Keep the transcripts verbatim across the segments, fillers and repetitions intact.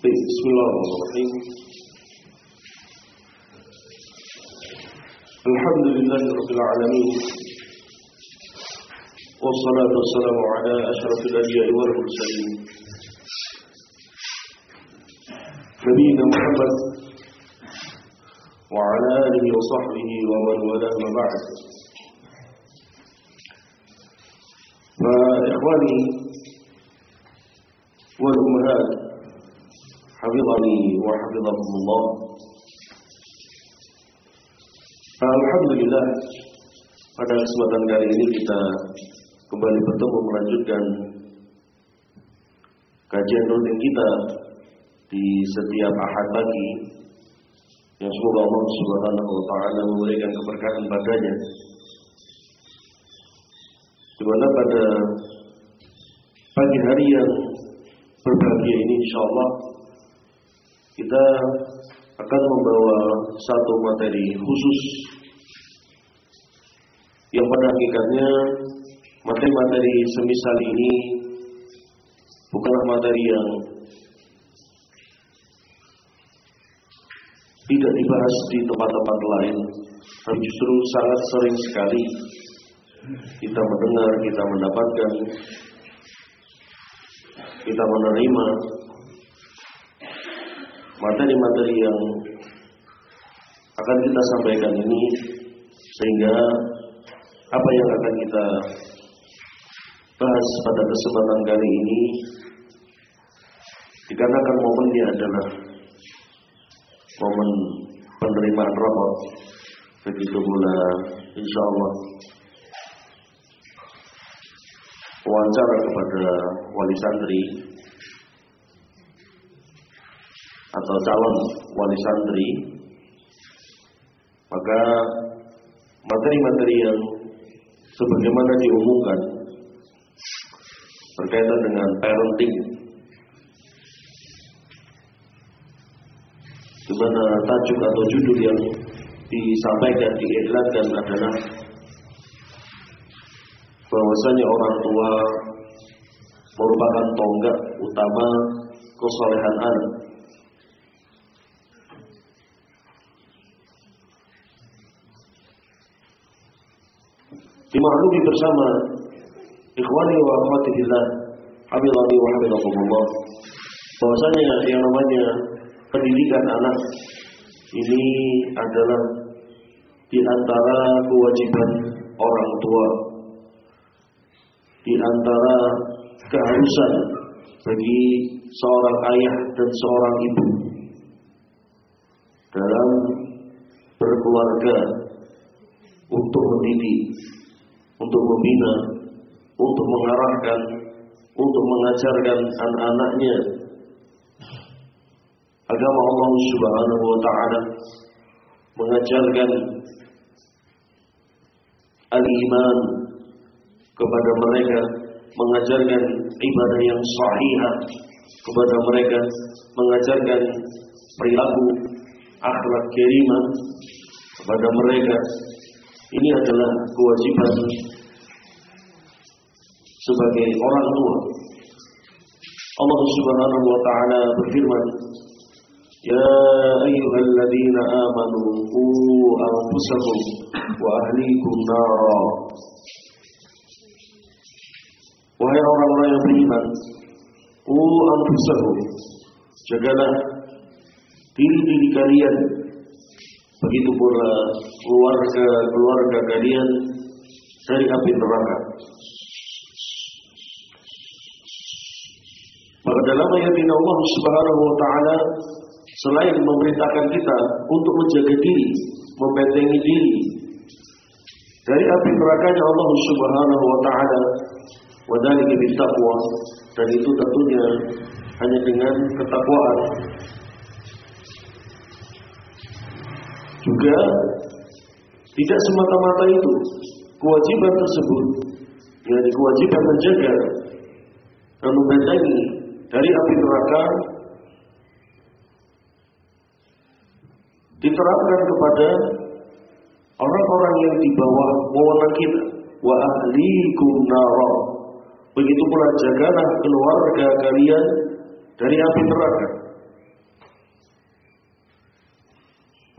Bismillahirrahmanirrahim. Alhamdulillahirabbil alamin. Wassalatu wassalamu ala asyrafil anbiya'i wal mursalin. Nabiyina Muhammad wa ala alihi wa sahbihi wa man wala ma ba'd. Fa ikhwani wal ummahat, hafizani wa hafizakumullah. Alhamdulillah, pada kesempatan kali ini kita kembali bertemu melanjutkan kajian rutin kita di setiap Ahad pagi, yang semoga Allah Subhanahu wa taala memberikan keberkahan padanya. Di mana pada pagi hari yang berbahagia ini insyaallah kita akan membawa satu materi khusus yang pada hakikatnya materi-materi semisal ini bukanlah materi yang tidak dibahas di tempat-tempat lain, tapi justru sangat sering sekali kita mendengar, kita mendapatkan, kita menerima materi-materi yang akan kita sampaikan ini, sehingga apa yang akan kita bahas pada kesempatan kali ini dikarenakan momennya adalah momen penerimaan rapot, begitu pula insyaallah wawancara kepada wali santri atau calon wali santri, maka materi-materi yang sebagaimana diumumkan berkaitan dengan parenting, di mana tajuk atau judul yang disampaikan, diiklankan adalah bahwasanya orang tua merupakan tonggak utama kesolehan anak. Dimaklumi bersama ikhwani wa akhwati fillah, hafizani wa hafizakumullah, bahwasanya yang namanya pendidikan anak ini adalah di antara kewajiban orang tua, di antara keharusan bagi seorang ayah dan seorang ibu dalam berkeluarga, untuk mendidik, untuk membina, untuk mengarahkan, untuk mengajarkan anak-anaknya agama Allah Subhanahu wa taala, mengajarkan al-iman kepada mereka, mengajarkan ibadah yang sahihah kepada mereka, mengajarkan perilaku akhlak karimah kepada mereka. Ini adalah kewajiban sebagai orang tua. Allah Subhanahu wa taala berfirman, "Ya ayyuhalladzina amanu qu anfusakum wa ahlikum nara." Wahai orang-orang yang beriman, qu anfusakum, jagalah diri-diri kalian, begitu pula keluarga-keluarga kalian dari api neraka. Maka dalam ayat ini Allah Subhanahu wa taala selain memerintahkan kita untuk menjaga diri, membentengi diri dari api nerakanya Allah Subhanahu wa taala, wa dzalika bittaqwa, dan itu tentunya hanya dengan ketakwaan. Juga tidak semata-mata itu kewajiban tersebut, yakni kewajiban menjaga dan membentengi dari api neraka, diterapkan kepada orang-orang yang di bawah wewenang kita. Wa ahlikum nara, begitu pula jagalah keluarga kalian dari api neraka.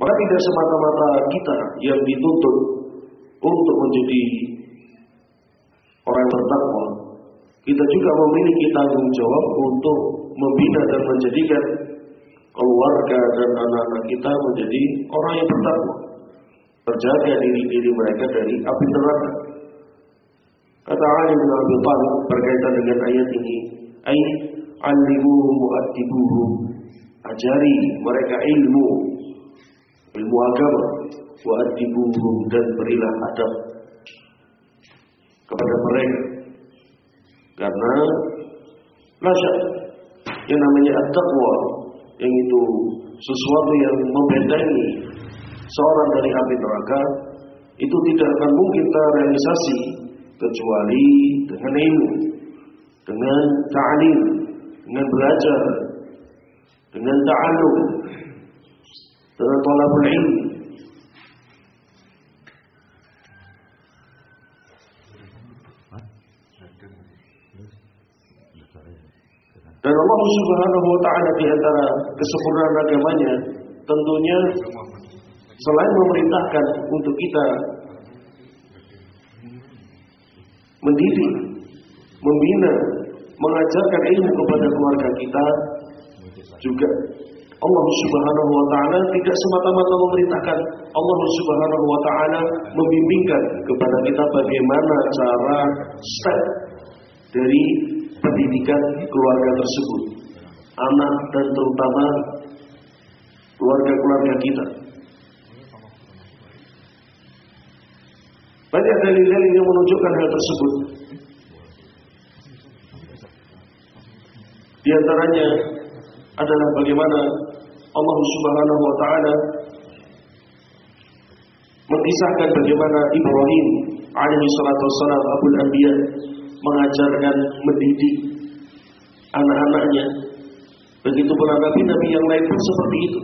Maka tidak semata-mata kita yang dituntut untuk menjadi orang yang bertakwa, kita juga memiliki tanggung jawab untuk membina dan menjadikan keluarga dan anak-anak kita menjadi orang yang bertakwa, terjaga diri-diri mereka dari api neraka. Kata Ali bin Abi Thalib berkaitan dengan ayat ini, ai alimuhum mu'addibuhum, ajari mereka ilmu ilmu agama, wa'addibuhum, dan berilah adab kepada mereka. Karena nasyak yang namanya at-taqwa, yang itu sesuatu yang membentengi seorang dari api neraka, itu tidak akan mungkin terrealisasi kecuali dengan ilmu, dengan ta'lim, dengan belajar, dengan ta'allum, dengan thalabul ilmi. Dan Allah Subhanahu wa ta'ala di antara kesempurnaan agamanya tentunya selain memerintahkan untuk kita mendidik, membina, mengajarkan ilmu kepada keluarga kita, juga Allah Subhanahu wa ta'ala tidak semata-mata memerintahkan, Allah Subhanahu wa ta'ala membimbingkan kepada kita bagaimana cara step dari pendidikan keluarga tersebut, anak dan terutama keluarga-keluarga kita. Banyak dalil-dalil yang menunjukkan hal tersebut. Di antaranya adalah bagaimana Allah Subhanahu wa ta'ala mengisahkan bagaimana Ibrahim alaihi salatu wassalam, Abul Anbiya, mengajarkan, mendidik anak-anaknya. Begitu pula nabi-nabi yang lain pun seperti itu.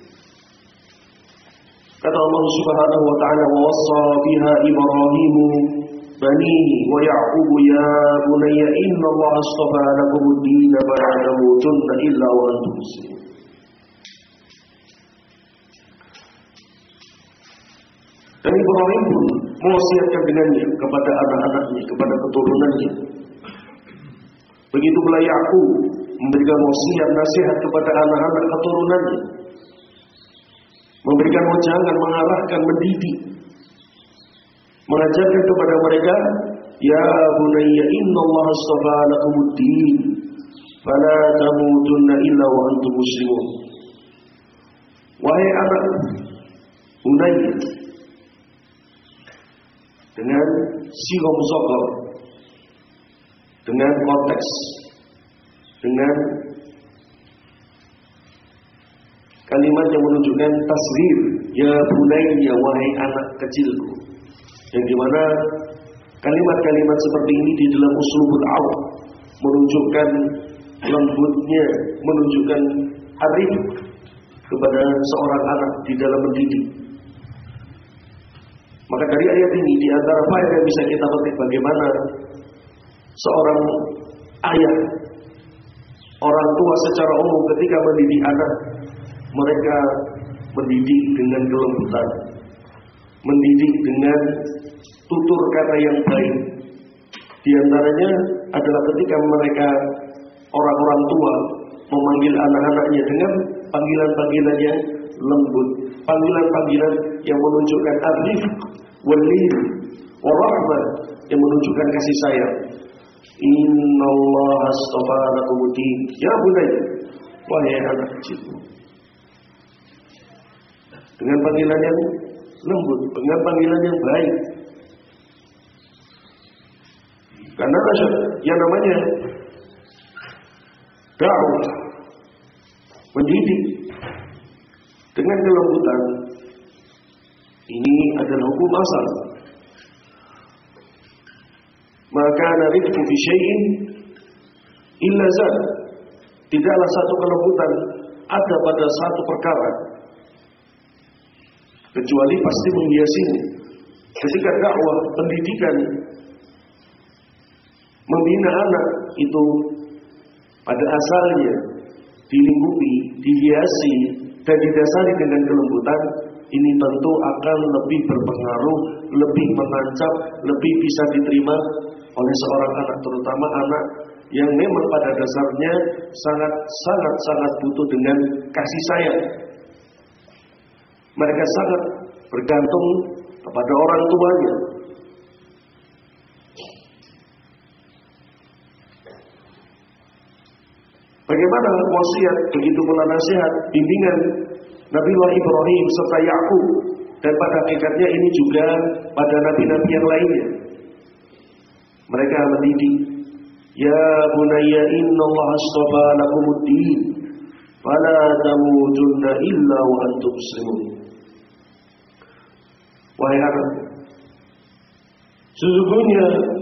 Kata Allah Subhanahu wa ta'ala, wa wassa biha Ibrahim banihi wa Ya'qub ya bunayya inna Allah astafa lakumud din fala tamutunna illa wa antum muslimun. Dan Ibrahim pun mewasiatkan dengannya kepada anak-anaknya, kepada keturunannya. Begitu pula Ya'qub memberikan wasiat nasihat kepada anak-anak keturunannya, memberikan wejangan, mengarahkan, mendidik, mengajarkan kepada mereka, ya bunayya innallaha astafa lakumud din fala tamutunna illa wa antum muslimun. Wahai anak bunayya, dengan sighah muzakkar, dengan konteks, dengan kalimat yang menunjukkan tasghir, ya bunayya, wahai anak kecilku, yang dimana kalimat-kalimat seperti ini di dalam uslubul awam menunjukkan lembutnya, menunjukkan arif kepada seorang anak di dalam mendidik. Maka dari ayat ini, di antara faedah yang bisa kita petik bagaimana seorang ayah, orang tua secara umum ketika mendidik anak, mereka mendidik dengan kelembutan, mendidik dengan tutur kata yang baik. Di antaranya adalah ketika mereka, orang-orang tua, memanggil anak-anaknya dengan panggilan-panggilan yang lembut, panggilan-panggilan yang menunjukkan arif, walil, warahmah, yang menunjukkan kasih sayang. Innallaha astafa lakumud din, ya bunayya, wahai anak kecilku. Dengan panggilan yang lembut, dengan panggilan yang baik. Karena yang namanya dakwah, mendidik dengan kelembutan, ini adalah hukum asal. Maka narifku fi syai'in illa zad, tidaklah satu kelembutan ada pada satu perkara kecuali pasti menghiasinya. Ketika dakwah, pendidikan, membina anak itu pada asalnya dilingkupi, dihiasi dan didasari dengan kelembutan, ini tentu akan lebih berpengaruh, lebih menancap, lebih bisa diterima oleh seorang anak, terutama anak yang memang pada dasarnya sangat sangat sangat butuh dengan kasih sayang. Mereka sangat bergantung kepada orang tuanya. Bagaimana wasiat, begitu pula nasihat, bimbingan Nabiullah Ibrahim serta Yakub, dan pada hakikatnya ini juga pada nabi-nabi yang lainnya. Mereka mendidik, ya bunayya innallaha astafa lakumuddin fala tamutunna illa wa antum muslimun. Wahai anak, sesungguhnya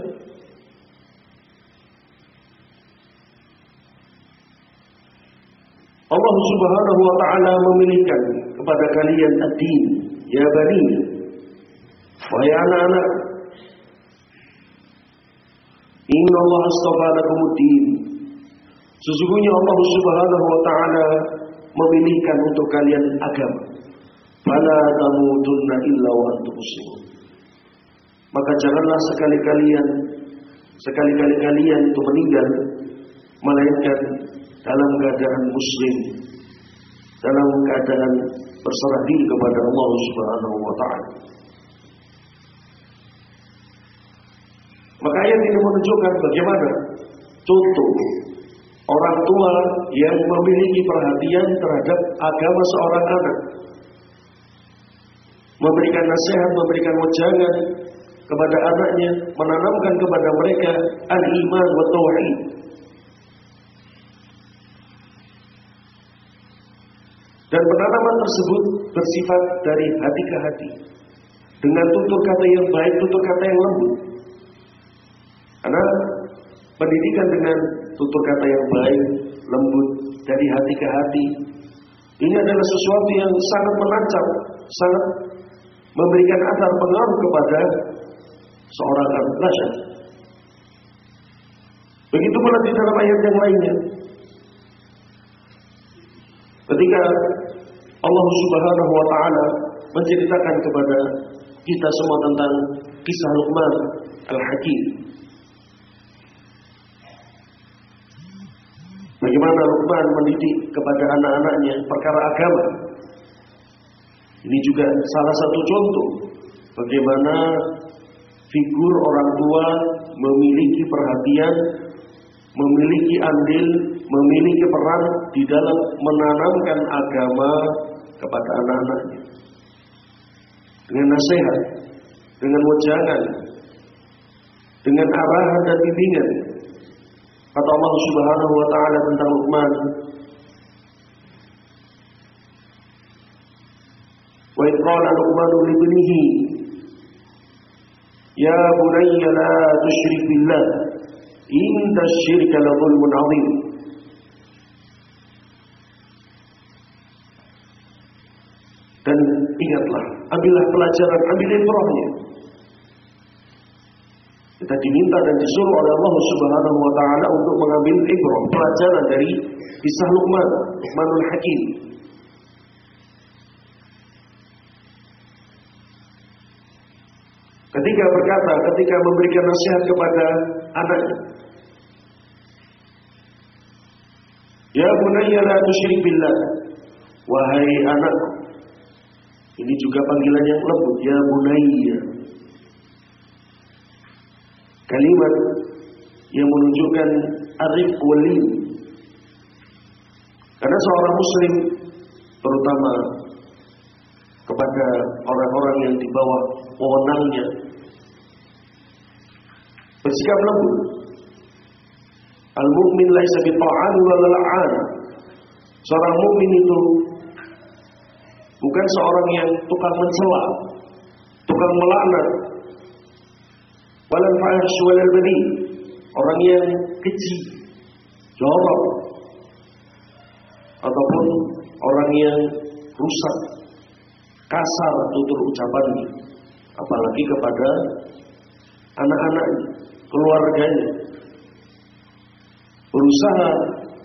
Allah Subhanahu wa ta'ala memilihkan kepada kalian ad-din, ya bani, wahai anak-anak, inna Allah astafa lakumuddin, sesungguhnya Allah Subhanahu wa ta'ala memilihkan untuk kalian agama, fala tamutunna illa wa antum muslimun, maka janganlah sekali-kalian sekali-kali kalian itu meninggal melainkan dalam keadaan muslim, dalam keadaan berserah diri kepada Allah Subhanahu wa ta'ala. Maka ayat ini menunjukkan bagaimana contoh orang tua yang memiliki perhatian terhadap agama seorang anak, memberikan nasihat, memberikan wejangan kepada anaknya, menanamkan kepada mereka al-iman wa tauhid. Dan penanaman tersebut bersifat dari hati ke hati, dengan tutur kata yang baik, tutur kata yang lembut. Karena pendidikan dengan tutur kata yang baik, lembut, dari hati ke hati, ini adalah sesuatu yang sangat menancap, sangat memberikan athar pengaruh kepada seorang anak. Begitu pula di dalam ayat yang lainnya, ketika Allah Subhanahu wa ta'ala menceritakan kepada kita semua tentang kisah Luqman Al-Hakim, bagaimana Luqman mendidik kepada anak-anaknya perkara agama. Ini juga salah satu contoh bagaimana figur orang tua memiliki perhatian, memiliki andil, memiliki peran di dalam menanamkan agama kepada anak-anaknya. Dengan nasihat, dengan wejangan, dengan arahan dan bimbingan. Kata Allah Subhanahu wa ta'ala tentang Luqman, wa idh qala Luqmanu li ibnihi ya bunayya la tusyrik billah inna asy-syirka la dzulmun 'adzim. Dan ingatlah, ambillah pelajaran, ambil ibrahnya. Kita diminta dan disuruh oleh Allah Subhanahu wa ta'ala untuk mengambil ibrah, pelajaran dari kisah Luqman, Luqmanul Hakim. Ketika berkata, ketika memberikan nasihat kepada anaknya, ya bunayya la tusyrik billah, wahai anakku. Ini juga panggilan yang lembut, ya bunayya. Kalimat yang menunjukkan arif wali. Karena seorang muslim, terutama kepada orang-orang yang di bawah wewenangnya, bersikap lembut. Al-mu'min laisa bita'an wa la'an. Seorang mukmin itu bukan seorang yang tukang mencela, tukang melaknat, walal fahsy walal badhi, orang yang keji, jorok, ataupun orang yang rusak, kasar tutur ucapannya, apalagi kepada anak-anaknya, keluarganya. Berusaha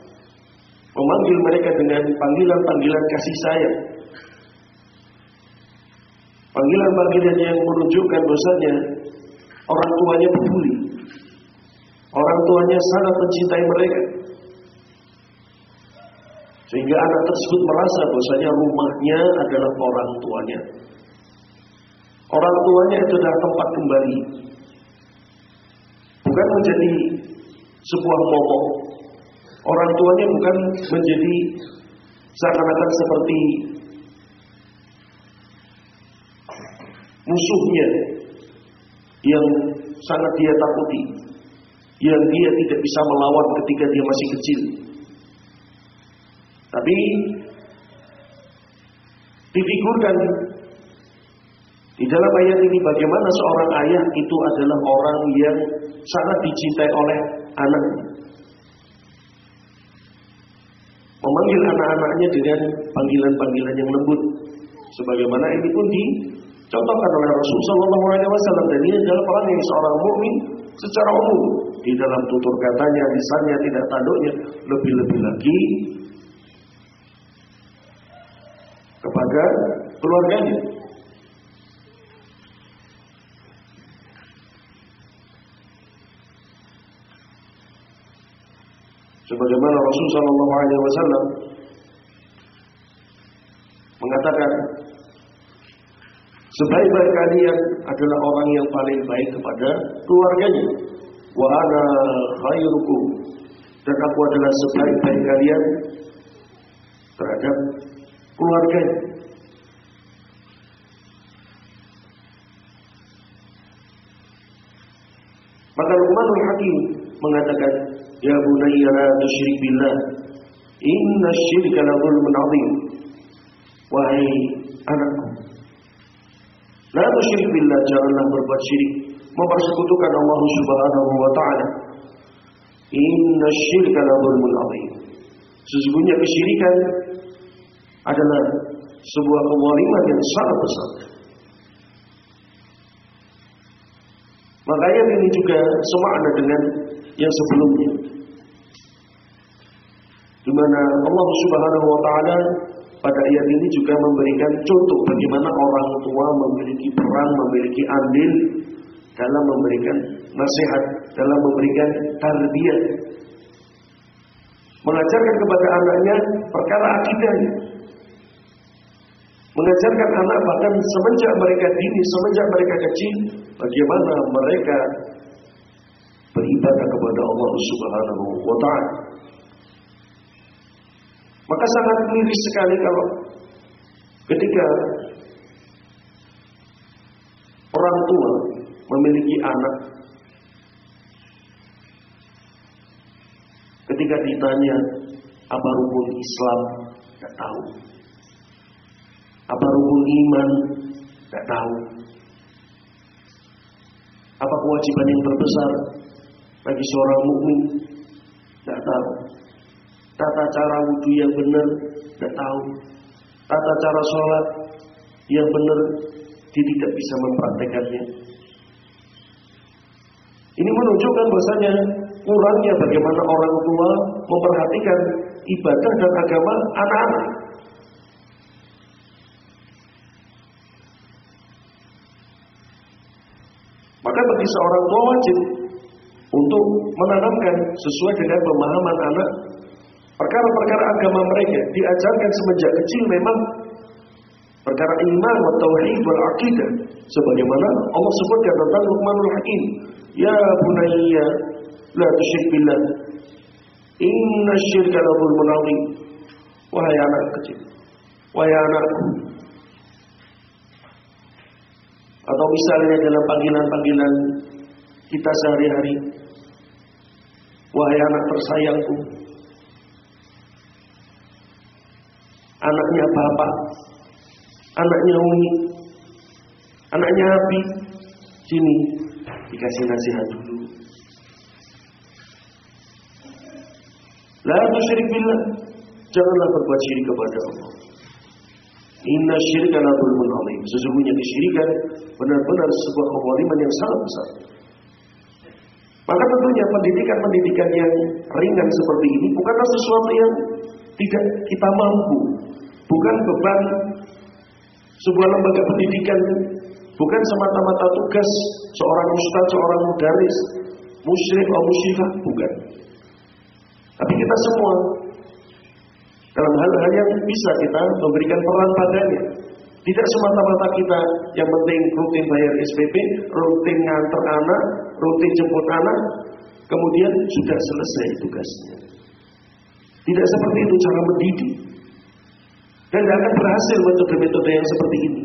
memanggil mereka dengan panggilan-panggilan kasih sayang. Panggilan-panggilan yang menunjukkan bahwasanya orang tuanya peduli, orang tuanya sangat mencintai mereka, sehingga anak tersebut merasa bahwasanya rumahnya adalah orang tuanya. Orang tuanya itu adalah tempat kembali, bukan menjadi sebuah momok. Orang tuanya bukan menjadi seakan-akan seperti musuhnya yang sangat dia takuti, yang dia tidak bisa melawan ketika dia masih kecil. Tapi difigurkan di dalam ayat ini bagaimana seorang ayah itu adalah orang yang sangat dicintai oleh anaknya, memanggil anak-anaknya dengan panggilan-panggilan yang lembut, sebagaimana ini pun dicontohkan oleh Rasulullah shallallahu alaihi wasallam. Dan ini adalah peran yang seorang mukmin secara umum di dalam tutur katanya, lisannya, tidak tanduknya, lebih-lebih lagi kepada keluarganya. Sebagaimana Rasulullah shallallahu alaihi wasallam mengatakan, sebaik-baik kalian adalah orang yang paling baik kepada keluarganya. Wa ana khairukum, dan aku adalah sebaik-baik kalian terhadap keluarganya. Maka Luqmanul Hakim mengatakan, ya bunayya la tusyrik billah, inna syirka la dzulmun 'adzim. Wahai anakku, la tusyrik billah, janganlah berbuat syirik, mempersekutukan Allah Subhanahu wa taala. Inna syirka la dzulmun 'adzim. Sesungguhnya kesyirikan adalah sebuah kezaliman yang sangat besar. Maka ayat ini juga semakna dengan yang sebelumnya, di mana Allah Subhanahu wa taala pada ayat ini juga memberikan contoh bagaimana orang tua memiliki peran, memiliki andil dalam memberikan nasihat, dalam memberikan tarbiyah, mengajarkan kepada anaknya perkara akidah, mengajarkan anak bahkan semenjak mereka dini, semenjak mereka kecil, bagaimana mereka beribadah kepada Allah Subhanahu wa taala. Maka sangat miris sekali kalau ketika orang tua memiliki anak, ketika ditanya apa rukun Islam, tidak tahu. Apa rukun iman, tidak tahu. Apa kewajiban yang terbesar bagi seorang mukmin, tidak tahu. Tata cara wudhu yang benar, tidak tahu. Tata cara sholat yang benar, dia tidak bisa mempraktekannya. Ini menunjukkan bahasanya kurangnya bagaimana orang tua memperhatikan ibadah dan agama anak-anak. Maka bagi seorang tua wajib untuk menanamkan sesuai dengan pemahaman anak perkara-perkara agama mereka, diajarkan semenjak kecil memang perkara iman, tauhid, wal aqidah, sebagaimana Allah sebutkan tentang Luqmanul Hakim, ya bunayya la tusyrik billah, inna syirka la dzulmun 'adzim. Wahai anak kecil, wahai anakku. Atau misalnya dalam panggilan-panggilan kita sehari-hari, wahai anak tersayangku, anaknya bapak, anaknya Umi, anaknya Abi, sini dikasih nasihat dulu. La tusyrik billah, janganlah berbuat syirik kepada Allah. Inna syirka la dzulmun 'adzim. Sesungguhnya kesyirikan benar-benar sebuah kezaliman yang sangat besar. Maka tentunya pendidikan-pendidikan yang ringan seperti ini bukanlah sesuatu yang tidak kita mampu, bukan beban Sebuah lembaga pendidikan bukan semata-mata tugas seorang ustaz, seorang mudaris, musyrif atau musyrifah, bukan. Tapi kita semua dalam hal-hal yang bisa kita memberikan peran padanya. Tidak semata-mata kita yang penting rutin bayar S P P, rutin nganter anak, rutin jemput anak, kemudian sudah selesai tugasnya. Tidak seperti itu cara mendidik. Dan tidak akan berhasil metode-metode yang seperti ini.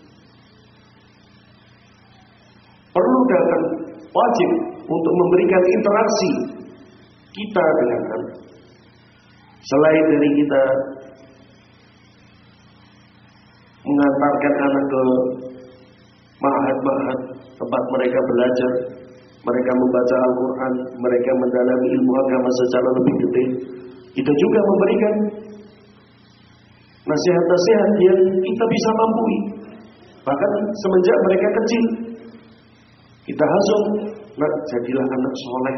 Perlu dan wajib untuk memberikan interaksi kita dengan anak. Selain dari kita mengantarkan anak ke ma'had-ma'had tempat mereka belajar, mereka membaca Al-Quran, mereka mendalami ilmu agama secara lebih detail, kita juga memberikan nasihat-nasihat yang kita bisa mampu. Bahkan semenjak mereka kecil, kita hasung, nak jadilah anak soleh.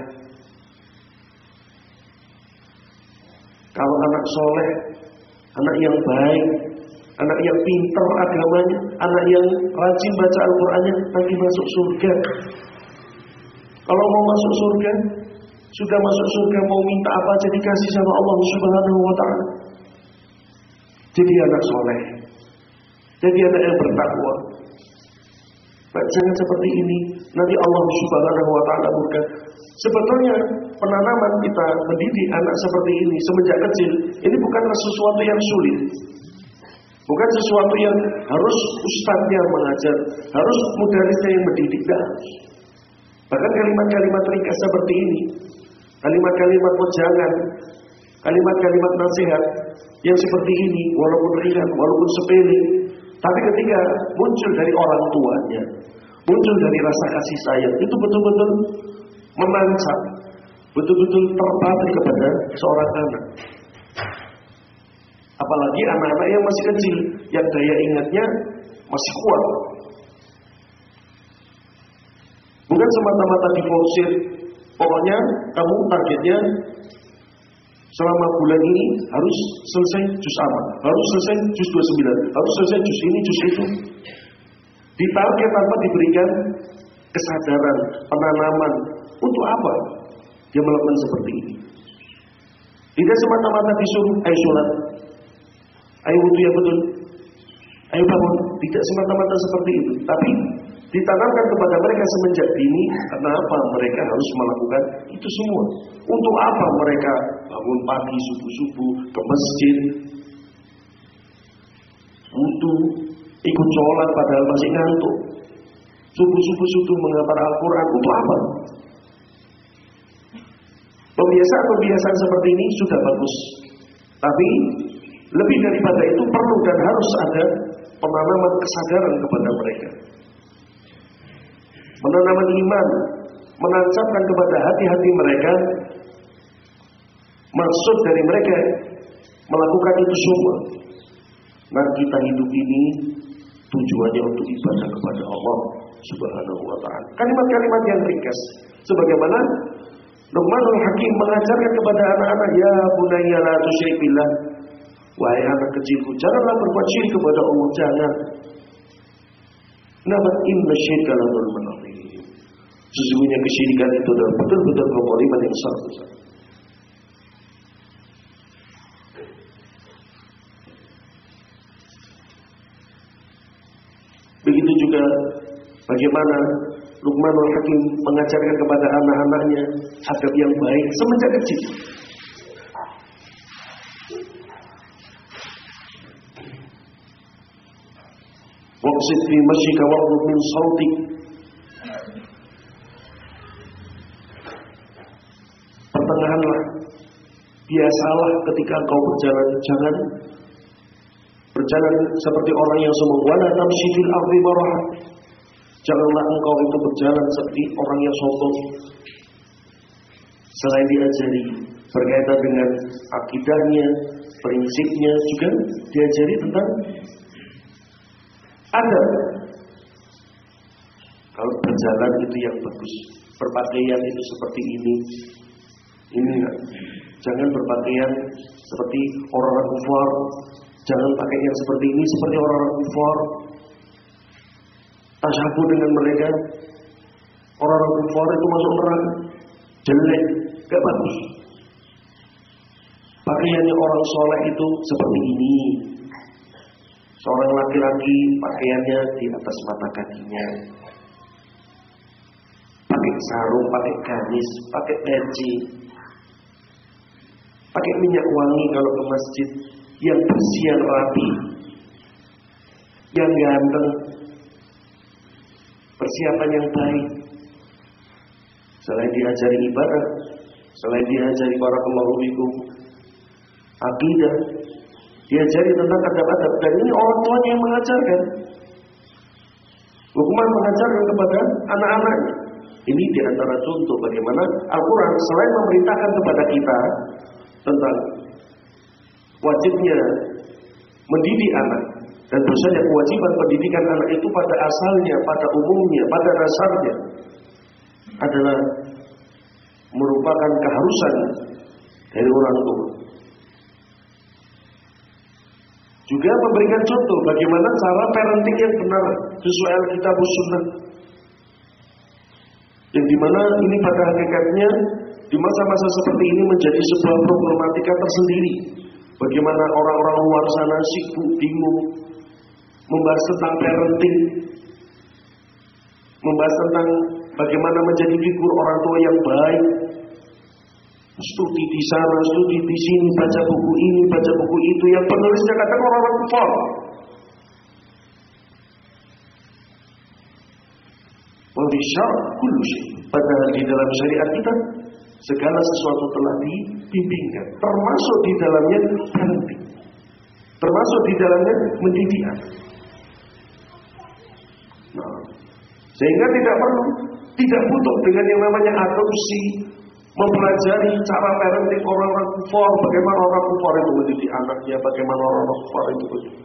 Kalau anak soleh, anak yang baik, anak yang pintar agamanya, anak yang rajin baca Al-Qurannya, nanti masuk surga. Kalau mau masuk surga, sudah masuk surga, mau minta apa aja dikasih sama Allah Subhanahu wa Ta'ala. Jadi anak soleh, jadi anak yang bertakwa. Nah, jangan seperti ini, nanti Allah Subhanahu wa Ta'ala murka. Sebetulnya penanaman kita mendidik anak seperti ini semenjak kecil, ini bukanlah sesuatu yang sulit, bukan sesuatu yang harus ustadznya mengajar, harus mudarisnya yang mendidik. Dah. Bahkan kalimat-kalimat ringkas seperti ini, kalimat-kalimat wejangan, kalimat-kalimat nasihat yang seperti ini, walaupun ringan, walaupun sepele, tapi ketika muncul dari orang tuanya, muncul dari rasa kasih sayang, itu betul-betul menancap, betul-betul terpatri kepada seorang anak. Apalagi anak-anak yang masih kecil, yang daya ingatnya masih kuat. Bukan semata-mata diforsir, pokoknya kamu targetnya selama bulan ini harus selesai juz amat, harus selesai juz dua puluh sembilan, harus selesai juz ini, juz itu. Ditarget tanpa diberikan kesadaran, penanaman. Untuk apa dia melakukan seperti ini? Tidak semata-mata disuruh, ayo sholat, ayo wudu yang betul, ayo bangun. Tidak semata-mata seperti itu. Tapi ditanamkan kepada mereka semenjak dini, kenapa mereka harus melakukan itu semua. Untuk apa mereka bangun pagi subuh-subuh ke masjid, wudu, ikut sholat padahal masih ngantuk, subuh-subuh menghafal Al-Quran. Untuk apa? Pembiasaan-pembiasaan seperti ini sudah bagus, tapi lebih daripada itu perlu dan harus ada penanaman kesadaran kepada mereka, menanaman iman, menancapkan kepada hati-hati mereka maksud dari mereka melakukan itu semua. Nah, kita hidup ini tujuannya untuk ibadah kepada Allah Subhanahu wa Ta'ala. Kalimat-kalimat yang ringkas, sebagaimana Luqmanul Hakim mengajarkan kepada anak-anak, ya bunayya la tusyrik billah, wahai anak kecilku, janganlah berbuat syirik kepada Allah, jangan. Kenapa? Inna syirka la dzulmun adzim. Sesungguhnya kesyirikan itu adalah betul-betul kezaliman yang sangat besar. Begitu juga bagaimana Luqmanul Hakim mengajarkan kepada anak-anaknya adab yang baik semenjak kecil. Waqsid fi masyika waghdud min sautik. Pertengahanlah, biasalah ketika engkau berjalan, jangan berjalan seperti orang yang sombong. Wala tamshi fil ardi maraha. Janganlah engkau itu berjalan seperti orang yang sombong. Selain diajari berkaitan dengan akidahnya, prinsipnya, juga diajari tentang adab. Kalau berjalan itu yang bagus, berpakaian itu seperti ini. Ini enggak. Jangan berpakaian seperti orang-orang kufar. Jangan pakai yang seperti ini seperti orang-orang kufar. tasyabuh dengan mereka. Orang-orang kufar itu masuk neraka, jelek, gak bagus. Pakaiannya orang soleh itu seperti ini. Seorang laki-laki pakaiannya di atas mata kakinya, pakai sarung, pakai gamis, pakai peci, pakai minyak wangi kalau ke masjid, yang bersih, yang rapi, yang ganteng, persiapan yang baik. Selain diajari ibadah, selain diajari barakallahu fikum akidah, diajari tentang adab-adab, dan ini orang tuanya yang mengajarkan. Luqman mengajarkan kepada anak-anaknya. Ini diantara contoh bagaimana Al-Quran selain memerintahkan kepada kita tentang wajibnya mendidik anak, dan dosanya kewajiban pendidikan anak itu pada asalnya, pada umumnya, pada dasarnya adalah merupakan keharusan dari orang tua. Juga memberikan contoh bagaimana cara parenting yang benar sesuai Alkitab Sunnah. Yang dimana ini pada hakikatnya di masa-masa seperti ini menjadi sebuah problematika tersendiri. Bagaimana orang-orang luar sana sibuk bingung membahas tentang parenting, membahas tentang bagaimana menjadi figur orang tua yang baik. Studi di sana, studi di sini, baca buku ini, baca buku itu, yang penulisnya katakan orang-orang kufar. Wa fi syar' kullu syai'. Padahal di dalam syariat kita segala sesuatu telah dibimbingkan, termasuk di dalamnya parenting, termasuk di dalamnya mendidik anak. Nah, sehingga tidak perlu, tidak butuh dengan yang namanya adopsi, mempelajari cara parenting orang-orang kufar, bagaimana orang kufar itu mendidik anaknya, bagaimana orang-orang kufar itu mendidik.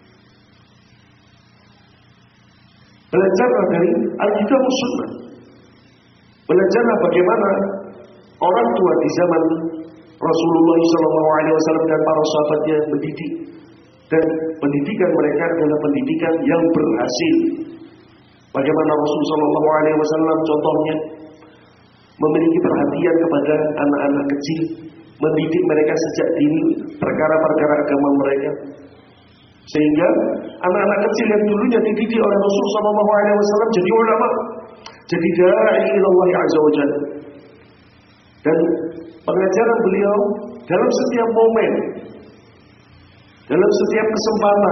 Belajarlah dari Alkitab Sunnah. Belajarlah bagaimana orang tua di zaman Rasulullah shallallahu alaihi wasallam dan para sahabatnya mendidik, dan pendidikan mereka adalah pendidikan yang berhasil. Bagaimana Rasulullah shallallahu alaihi wasallam contohnya memiliki perhatian kepada anak-anak kecil, mendidik mereka sejak dini perkara-perkara agama mereka, sehingga anak-anak kecil yang dulunya dididik oleh Rasulullah shallallahu alaihi wasallam jadi ulama, jadi da'i ilallah azza wa jalla. Dan pengajaran beliau dalam setiap momen, dalam setiap kesempatan,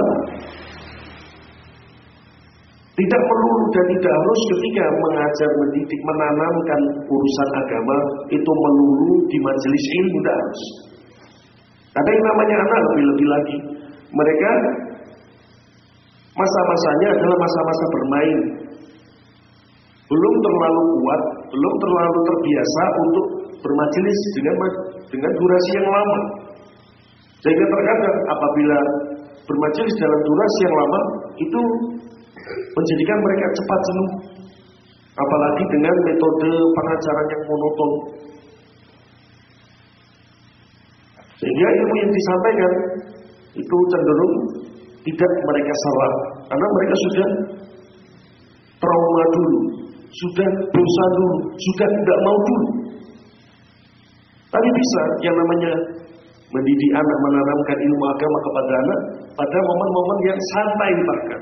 tidak melulu dan tidak harus ketika mengajar, mendidik, menanamkan urusan agama itu melulu di majelis ilmu, tidak harus. Ada yang namanya anak lebih-lebih lagi, mereka masa-masanya adalah masa-masa bermain, belum terlalu kuat, belum terlalu terbiasa untuk bermajelis dengan dengan durasi yang lama. Sehingga terkadang apabila bermajelis dalam durasi yang lama itu menjadikan mereka cepat jenuh, apalagi dengan metode pengajaran yang monoton. Sehingga ilmu yang disampaikan itu cenderung tidak mereka serap, karena mereka sudah trauma dulu, sudah dosa dulu, sudah tidak mau dulu. Tapi bisa yang namanya mendidik anak, menanamkan ilmu agama kepada anak pada momen-momen yang santai bahkan.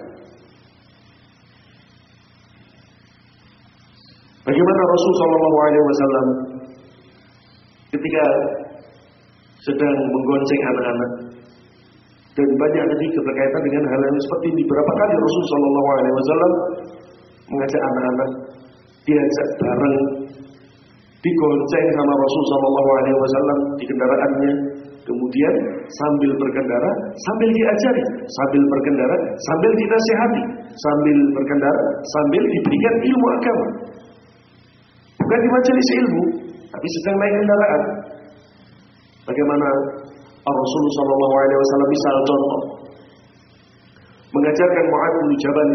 Bagaimana Rasulullah shallallahu alaihi wasallam ketika sedang menggonceng anak-anak, dan banyak tadi keterkaitan dengan hal yang seperti ini. Berapa kali Rasulullah shallallahu alaihi wasallam mengajak anak-anak diajak bareng, digonceng sama Rasulullah shallallahu alaihi wasallam di kendaraannya, kemudian sambil berkendara, sambil diajari, sambil berkendara, sambil dinasihati, sambil berkendara, sambil diberikan ilmu agama. Bukan di majelis ilmu, tapi sedang naik kendaraan. Bagaimana Rasulullah shallallahu alaihi wasallam misal contoh mengajarkan Mu'adz bin Jabal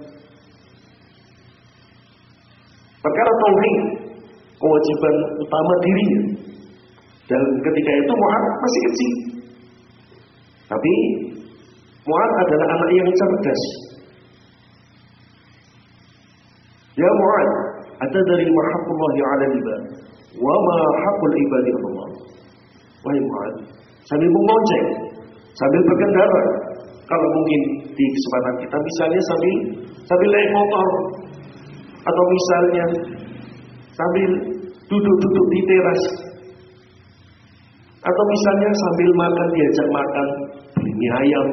perkara tauhid, kewajiban utama dirinya. Dan ketika itu Mu'adz masih kecil, tapi Mu'adz adalah anak yang cerdas. Ya Mu'ad, atadri ma haqqullahi 'ala al-ibad wa ma haqqul ibadi 'ala Allah. Wahai Mu'ad, sambil mengonceng, sambil berkendara, kalau mungkin di kesempatan kita misalnya sambil sambil naik motor, atau misalnya sambil duduk-duduk di teras, atau misalnya sambil makan diajak makan, beli mie ayam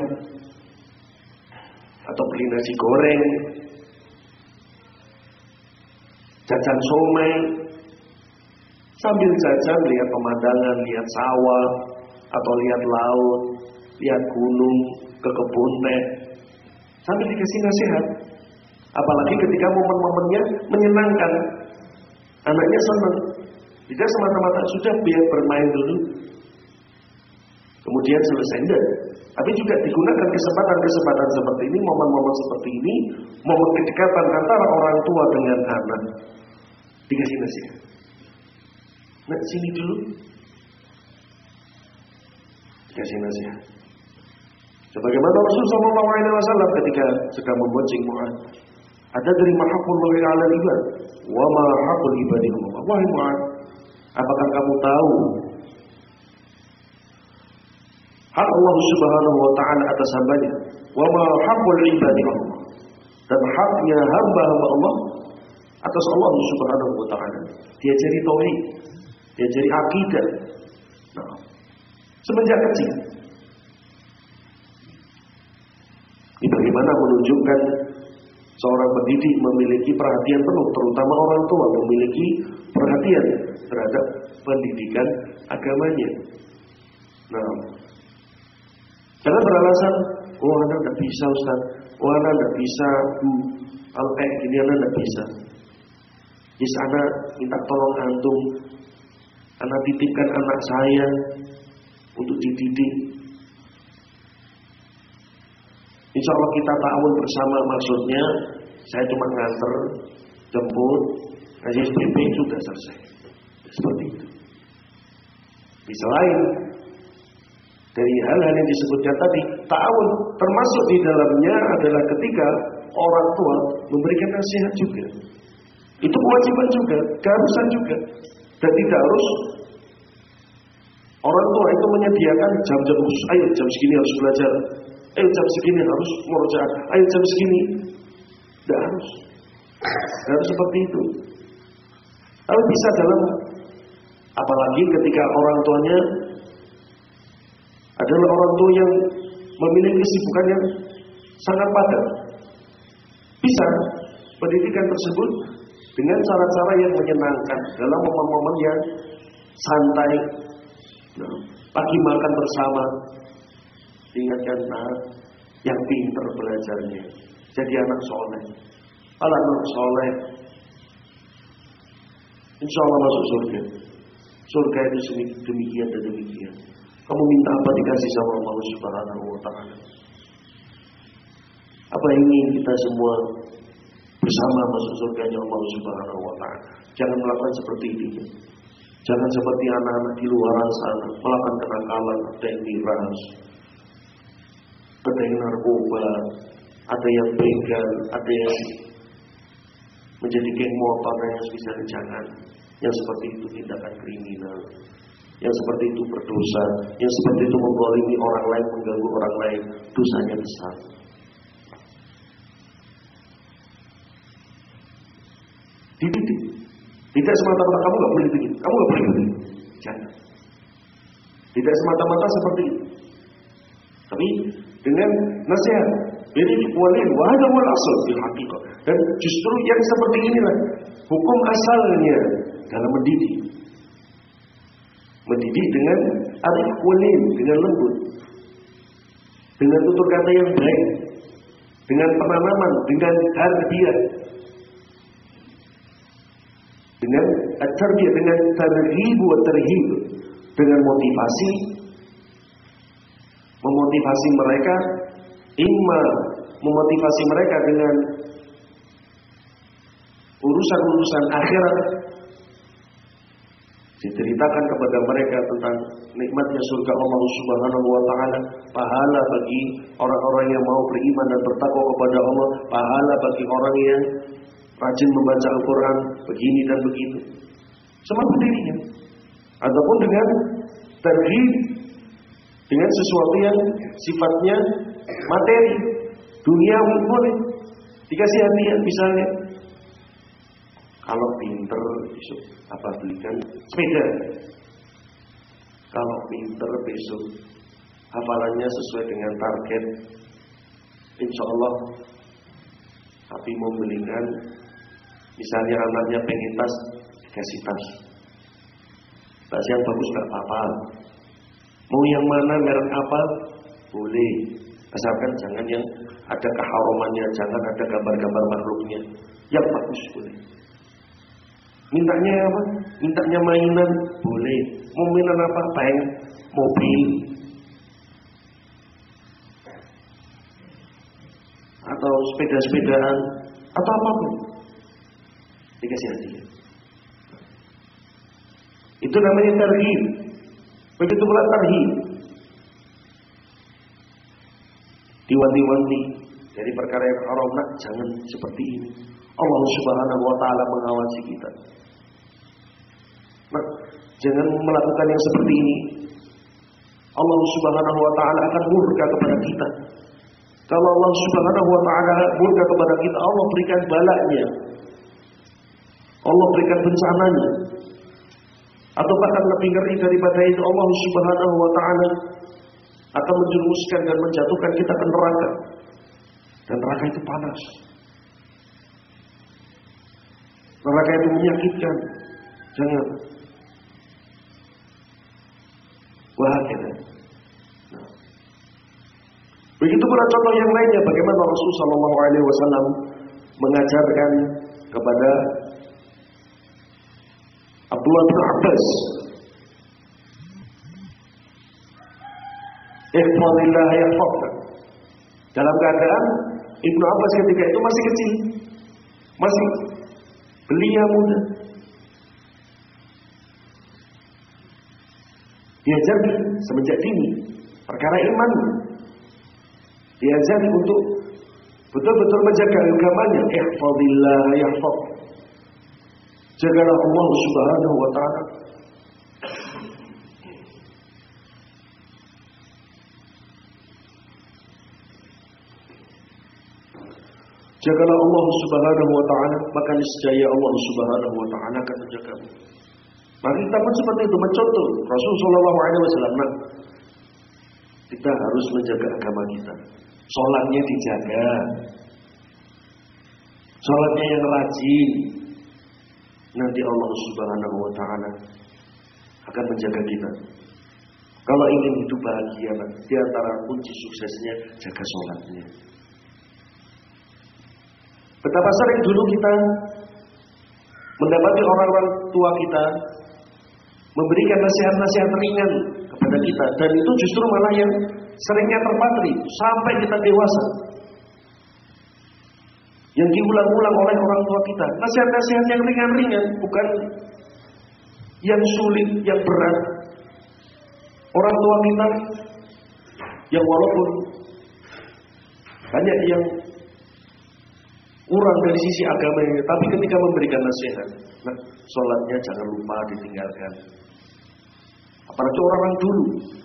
atau beli nasi goreng, jajan somai, sambil jajan lihat pemandangan, lihat sawah atau lihat laut, lihat gunung, ke kebun teh, sambil dikasih nasihat. Apalagi ketika momen-momennya menyenangkan, anaknya senang, tidak semata-mata sudah biar bermain dulu, kemudian selesai. Tidak, tapi juga digunakan kesempatan-kesempatan seperti ini, momen-momen seperti ini, momen kedekatan antara orang tua dengan anak, dikasih nasihat. Nah, sini dulu, dikasih nasihat. Sebagaimana Rasul sallallahu alaihi wasallam ketika sedang membonceng Mu'ad, atadri ma haqqullahi 'ala al-ibad wa ma haqqul ibadi 'ala Allah. Wahai Mu'ad, apakah kamu tahu hak Allah Subhanahu wa taala atas hambanya? Wa ma haqqul ibadi 'ala Allah. Dan haknya hamba-hamba Allah atas Allah Subhanahu wa taala. Diajari tauhid, diajari akidah. Nah, semenjak kecil. Ini bagaimana menunjukkan seorang pendidik memiliki perhatian penuh, terutama orang tua memiliki perhatian terhadap pendidikan agamanya. Nah, jangan beralasan, oh anak tidak bisa Ustaz, oh anak tidak bisa, hmm, kalau kayak gini anak tidak bisa. Di sana minta tolong antum, anak titipkan anak saya untuk dididik. Insya Allah kita ta'awun bersama, maksudnya saya cuma nganter, jemput, ngasih S P P, sudah selesai. Seperti itu. Di selain dari hal-hal yang disebutkan tadi, ta'awun termasuk di dalamnya adalah ketika orang tua memberikan nasihat juga. Itu kewajiban juga, keharusan juga. Dan tidak harus orang tua itu menyediakan jam-jam khusus. Ayo jam segini harus belajar. Ayo jam segini harus murojaah. Ayo jam segini. Tidak harus. Tidak harus seperti itu. Tapi bisa dalam, apalagi ketika orang tuanya adalah orang tua yang memiliki kesibukan yang sangat padat. Bisa pendidikan tersebut dengan cara-cara yang menyenangkan dalam momen-momen yang santai. Nah, pagi makan bersama, ingatkan nah, yang pintar belajarnya, jadi anak soleh. Kalau anak soleh, insya Allah masuk surga. Surga itu demikian dan demikian. Kamu minta apa dikasih sama Allah Subhanahu wa taala. Apa yang ingin kita semua bersama masuk surganya Allah Subhanahu wa taala. Jangan melakukan seperti ini. Jangan seperti anak-anak di luar sana melakukan kenakalan, ada yang miras, ada yang narkoba, ada yang begal, ada yang menjadi geng motor dan yang bisa jangan. Yang seperti itu tindakan kriminal, yang seperti itu berdosa, yang seperti itu menggolimi orang lain, mengganggu orang lain, dosanya besar. Dididik. Tidak semata-mata kamu nggak boleh begini, kamu nggak boleh begini. Jangan. Tidak semata-mata seperti itu. Tapi dengan nasihat, jadi walil wahada wal asal bil haqiqah. Dan justru yang seperti inilah hukum asalnya dalam mendidik. Mendidik dengan arif walil, dengan lembut, dengan tutur kata yang baik, dengan penanaman, dengan hadiah, dengan tarbiyah, dengan targhib wa tarhib, dengan motivasi, memotivasi mereka, imma memotivasi mereka dengan urusan-urusan akhirat, diceritakan kepada mereka tentang nikmatnya surga Allah Subhanahu wa taala, pahala bagi orang-orang yang mau beriman dan bertakwa kepada Allah, pahala bagi orang yang rajin membaca Al-Quran, begini dan begitu. Semampu dirinya. Ataupun dengan targhib, dengan sesuatu yang sifatnya materi, duniawi boleh. Dikasih hadiah misalnya. Kalau pinter besok apa belikan sepeda. Kalau pinter besok hafalannya sesuai dengan target, insya Allah tapi mau belikan, misalnya anaknya pengen tas, dikasih tas. Tas yang bagus gak apa-apa. Mau yang mana, merek apa, boleh. Asalkan jangan yang ada keharamannya, jangan ada gambar-gambar makhluknya. Yang bagus boleh. Mintanya apa? Mintanya mainan, boleh. Mau mainan apa? Tank, mobil, atau sepeda-sepedaan, atau apapun. Dikasih hadiah. Itu namanya targhib. Begitu pula tarhib. Diwanti-wanti dari perkara yang haram, nak jangan seperti ini. Allah Subhanahu wa taala mengawasi kita. Nah, jangan melakukan yang seperti ini. Allah Subhanahu wa taala akan murka kepada kita. Kalau Allah Subhanahu wa taala murka kepada kita, Allah berikan balanya. Allah berikan bencananya. Atau bahkan lebih ngeri daripada itu, Allah Subhanahu wa taala akan menjerumuskan dan menjatuhkan kita ke neraka. Dan neraka itu panas. Neraka itu menyakitkan. Jangan. Wah, kita. Nah. Begitu pula contoh yang lainnya, bagaimana Rasulullah shallallahu alaihi wasallam mengajarkan kepada Abdullah bin Abbas, ihfazillah yahfazka. Dalam keadaan Ibnu Abbas ketika itu masih kecil, masih belia muda, diajari semenjak dini perkara iman, diajari untuk betul-betul menjaga agamanya. Ihfazillah yahfazka. Jagalah Allah Subhanahu wa taala. Jagalah Allah Subhanahu wa taala, maka niscaya Allah Subhanahu wa taala akan menjagamu. Maka kita pun seperti itu, mencontoh Rasulullah shallallahu alaihi wasallam. Nah, kita harus menjaga agama kita. Salatnya dijaga. Salatnya yang rajin. Nanti Allah Subhanahu wa taala akan menjaga kita. Kalau ingin hidup bahagia, di antara kunci suksesnya jaga sholatnya. Betapa sering dulu kita mendapati orang-orang tua kita memberikan nasihat-nasihat ringan kepada kita, dan itu justru malah yang seringnya terpatri sampai kita dewasa. Yang diulang-ulang oleh orang tua kita, nasihat-nasihat yang ringan-ringan, bukan yang sulit, yang berat. Orang tua kita yang walaupun banyak yang kurang dari sisi agamanya, tapi ketika memberikan nasihat, nah, sholatnya jangan lupa ditinggalkan. Apalagi orang-orang dulu,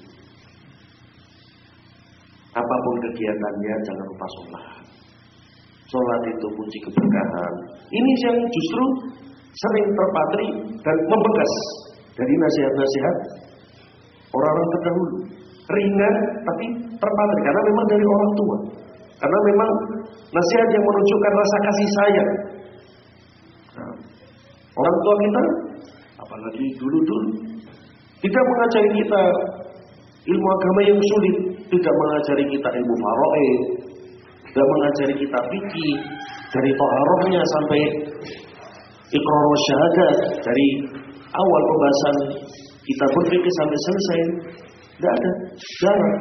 apapun kegiatannya jangan lupa sholat. Sholat itu kunci keberkahan. Ini yang justru sering terpatri dan membekas dari nasihat-nasihat orang-orang terdahulu. Ringan tapi terpatri karena memang dari orang tua. Karena memang nasihat yang menunjukkan rasa kasih sayang. Nah, orang tua kita, apalagi dulu-dulu, tidak mengajari kita ilmu agama yang sulit, tidak mengajari kita ilmu faraid, tidak mengajari kita fikih dari thaharahnya sampai iqrar wa syahadat, dari awal pembahasan kitab fikih sampai selesai. Tidak ada, jarang.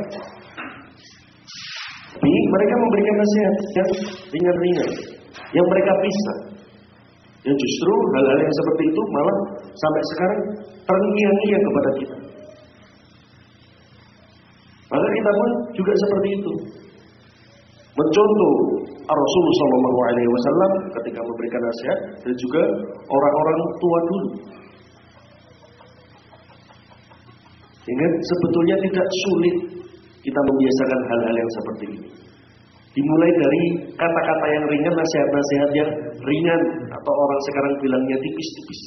Tapi mereka memberikan nasihat yang ringan-ringan, yang mereka bisa. Yang justru hal-hal yang seperti itu malah sampai sekarang terngiang-ngiang kepada kita. Maka kita pun juga seperti itu. Mencontoh Rasulullah Shallallahu Alaihi Wasallam ketika memberikan nasihat, dan juga orang-orang tua dulu. Sehingga sebetulnya tidak sulit kita membiasakan hal-hal yang seperti ini. Dimulai dari kata-kata yang ringan, nasihat-nasihat yang ringan, atau orang sekarang bilangnya tipis-tipis.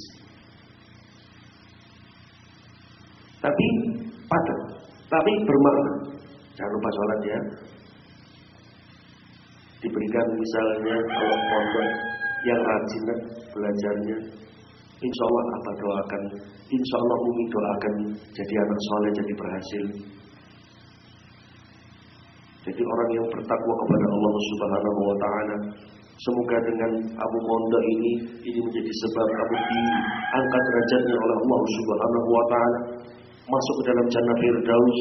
Tapi padat, tapi bermakna. Jangan lupa sholat ya. Diberikan misalnya kalau pondok yang rajin belajarnya, insya Allah apa doakan, insya Allah Umi doakan jadi anak soleh, jadi berhasil. Jadi orang yang bertakwa kepada Allah Subhanahu Wa Taala, semoga dengan Abu Mondok ini ini menjadi sebab kamu diangkat derajatnya oleh Allah Subhanahu Wa Taala, masuk ke dalam jannah Firdaus.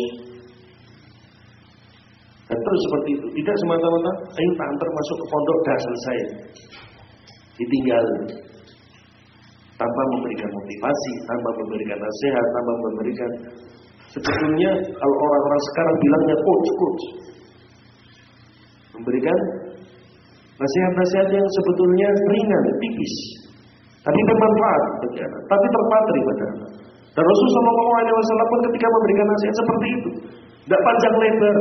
Dan terus seperti itu, tidak semata-mata ayo tak antar masuk ke pondok dah selesai, ditinggal tanpa memberikan motivasi, tanpa memberikan nasihat, tanpa memberikan. Sebetulnya kalau orang-orang sekarang bilangnya coach coach, memberikan nasihat-nasihat yang sebetulnya ringan, tipis, tapi bermanfaat bagi anak, tapi terpatri pada anak. Dan Rasulullah Shallallahu Alaihi Wasallam pun ketika memberikan nasihat seperti itu, tidak panjang lebar,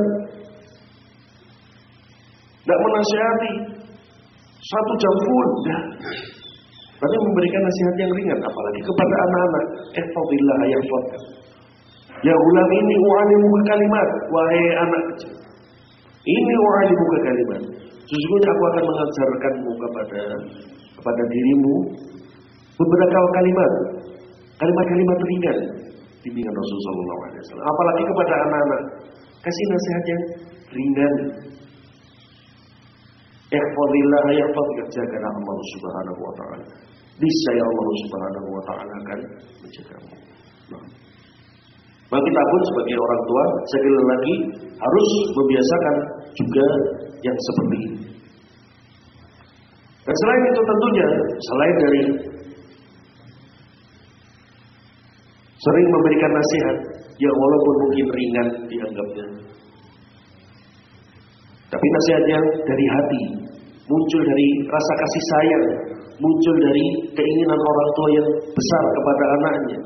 tidak menasihati satu jam full, nah. Tapi memberikan nasihat yang ringan, apalagi kepada anak-anak. Ihfazillah yahfazka. Ya ulam ini u'alimuka kalimat, wahai anak kecil. Ini u'alimuka kalimat. Sesungguhnya aku akan mengajarkanmu kepada kepada dirimu beberapa kalimat, kalimat-kalimat ringan bimbingan Rasulullah shallallahu alaihi wasallam. Apalagi kepada anak-anak, kasih nasihat yang ringan. Ihfazillah yahfazka, jagalah Allah Subhanahu Wa Taala. Niscaya Allah Subhanahu Wa Taala akan menjagamu. Nah, maka kita pun sebagai orang tua sekali lagi harus membiasakan juga yang seperti ini. Dan selain itu tentunya, selain dari sering memberikan nasihat yang walaupun mungkin ringan dianggapnya, tapi nasihat yang dari hati, muncul dari rasa kasih sayang, muncul dari keinginan orang tua yang besar kepada anaknya.